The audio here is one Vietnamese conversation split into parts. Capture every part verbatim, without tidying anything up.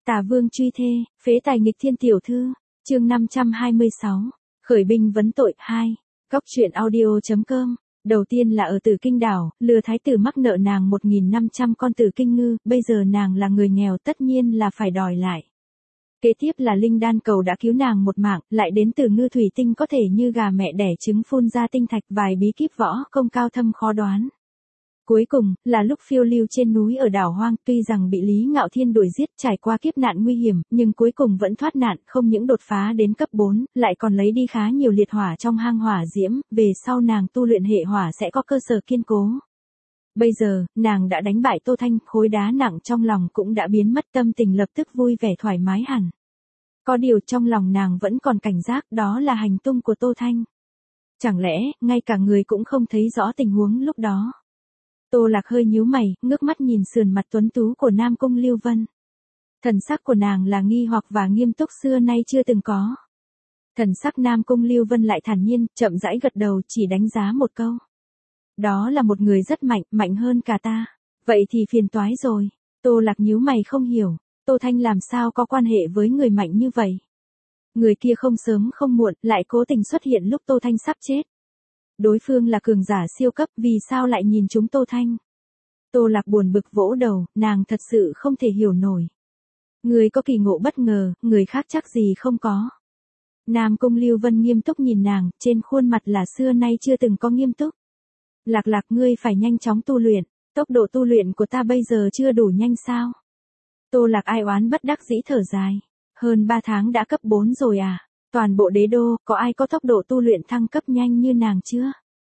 Tả Vương truy thê, phế tài nghịch thiên tiểu thư, chương năm trăm hai mươi sáu, khởi binh vấn tội hai, góc truyện audio chấm com. Đầu tiên là ở Tử Kinh đảo, lừa thái tử mắc nợ nàng một nghìn năm trăm con tử kinh ngư, bây giờ nàng là người nghèo tất nhiên là phải đòi lại. Kế tiếp là linh đan cầu đã cứu nàng một mạng, lại đến từ ngư thủy tinh có thể như gà mẹ đẻ trứng phun ra tinh thạch, vài bí kíp võ công cao thâm khó đoán. Cuối cùng, là lúc phiêu lưu trên núi ở đảo hoang, tuy rằng bị Lý Ngạo Thiên đuổi giết, trải qua kiếp nạn nguy hiểm, nhưng cuối cùng vẫn thoát nạn, không những đột phá đến cấp bốn, lại còn lấy đi khá nhiều liệt hỏa trong hang hỏa diễm, về sau nàng tu luyện hệ hỏa sẽ có cơ sở kiên cố. Bây giờ, nàng đã đánh bại Tô Thanh, khối đá nặng trong lòng cũng đã biến mất, tâm tình lập tức vui vẻ thoải mái hẳn. Có điều trong lòng nàng vẫn còn cảnh giác, đó là hành tung của Tô Thanh. Chẳng lẽ, ngay cả người cũng không thấy rõ tình huống lúc đó. Tô Lạc hơi nhíu mày, ngước mắt nhìn sườn mặt tuấn tú của Nam Cung Lưu Vân. Thần sắc của nàng là nghi hoặc và nghiêm túc xưa nay chưa từng có. Thần sắc Nam Cung Lưu Vân lại thản nhiên, chậm rãi gật đầu, chỉ đánh giá một câu. Đó là một người rất mạnh, mạnh hơn cả ta. Vậy thì phiền toái rồi. Tô Lạc nhíu mày không hiểu, Tô Thanh làm sao có quan hệ với người mạnh như vậy. Người kia không sớm không muộn, lại cố tình xuất hiện lúc Tô Thanh sắp chết. Đối phương là cường giả siêu cấp, vì sao lại nhìn chúng Tô Thanh? Tô Lạc buồn bực vỗ đầu, nàng thật sự không thể hiểu nổi. Người có kỳ ngộ bất ngờ, người khác chắc gì không có. Nam Cung Lưu Vân nghiêm túc nhìn nàng, trên khuôn mặt là xưa nay chưa từng có nghiêm túc. Lạc Lạc, ngươi phải nhanh chóng tu luyện, tốc độ tu luyện của ta bây giờ chưa đủ nhanh sao? Tô Lạc ai oán bất đắc dĩ thở dài. Hơn ba tháng đã cấp bốn rồi à? Toàn bộ đế đô, có ai có tốc độ tu luyện thăng cấp nhanh như nàng chưa?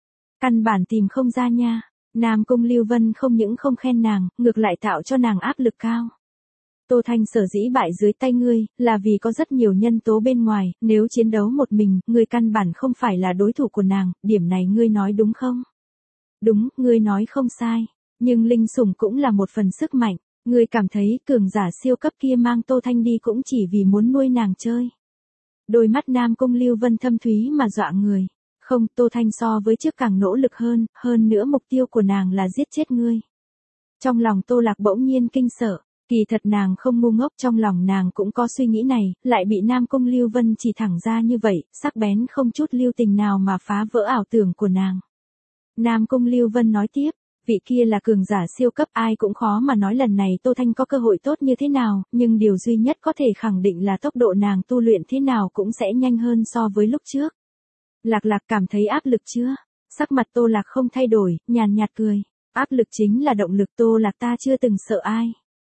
Căn bản tìm không ra nha. Nam Cung Lưu Vân không những không khen nàng, ngược lại tạo cho nàng áp lực cao. Tô Thanh sở dĩ bại dưới tay ngươi, là vì có rất nhiều nhân tố bên ngoài, nếu chiến đấu một mình, ngươi căn bản không phải là đối thủ của nàng, điểm này ngươi nói đúng không? Đúng, ngươi nói không sai. Nhưng linh sủng cũng là một phần sức mạnh. Ngươi cảm thấy cường giả siêu cấp kia mang Tô Thanh đi cũng chỉ vì muốn nuôi nàng chơi. Đôi mắt Nam Cung Lưu Vân thâm thúy mà dọa người. Không, Tô Thanh so với trước càng nỗ lực hơn, hơn nữa mục tiêu của nàng là giết chết ngươi. Trong lòng Tô Lạc bỗng nhiên kinh sợ, kỳ thật nàng không ngu ngốc, trong lòng nàng cũng có suy nghĩ này, lại bị Nam Cung Lưu Vân chỉ thẳng ra như vậy, sắc bén không chút lưu tình nào mà phá vỡ ảo tưởng của nàng. Nam Cung Lưu Vân nói tiếp, vị kia là cường giả siêu cấp, ai cũng khó mà nói lần này Tô Thanh có cơ hội tốt như thế nào, nhưng điều duy nhất có thể khẳng định là tốc độ nàng tu luyện thế nào cũng sẽ nhanh hơn so với lúc trước. Lạc Lạc cảm thấy áp lực chưa? Sắc mặt Tô Lạc không thay đổi, nhàn nhạt cười. Áp lực chính là động lực, Tô Lạc ta chưa từng sợ ai.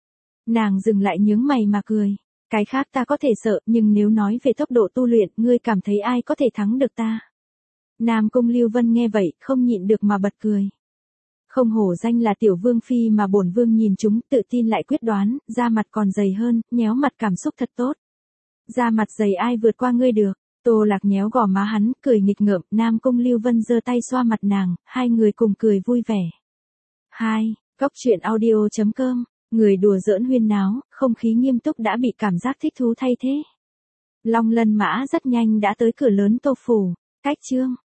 Nàng dừng lại nhướng mày mà cười. Cái khác ta có thể sợ, nhưng nếu nói về tốc độ tu luyện, ngươi cảm thấy ai có thể thắng được ta? Nam Cung Lưu Vân nghe vậy, không nhịn được mà bật cười. Không hổ danh là tiểu vương phi mà bổn vương nhìn chúng, tự tin lại quyết đoán, da mặt còn dày hơn, nhéo mặt cảm xúc thật tốt. Da mặt dày ai vượt qua ngươi được? Tô Lạc nhéo gò má hắn, cười nghịch ngợm, Nam Cung Lưu Vân giơ tay xoa mặt nàng, hai người cùng cười vui vẻ. hai. Góc truyện audio chấm com, người đùa giỡn huyên náo, không khí nghiêm túc đã bị cảm giác thích thú thay thế. Long Lân Mã rất nhanh đã tới cửa lớn Tô Phủ, cách chương.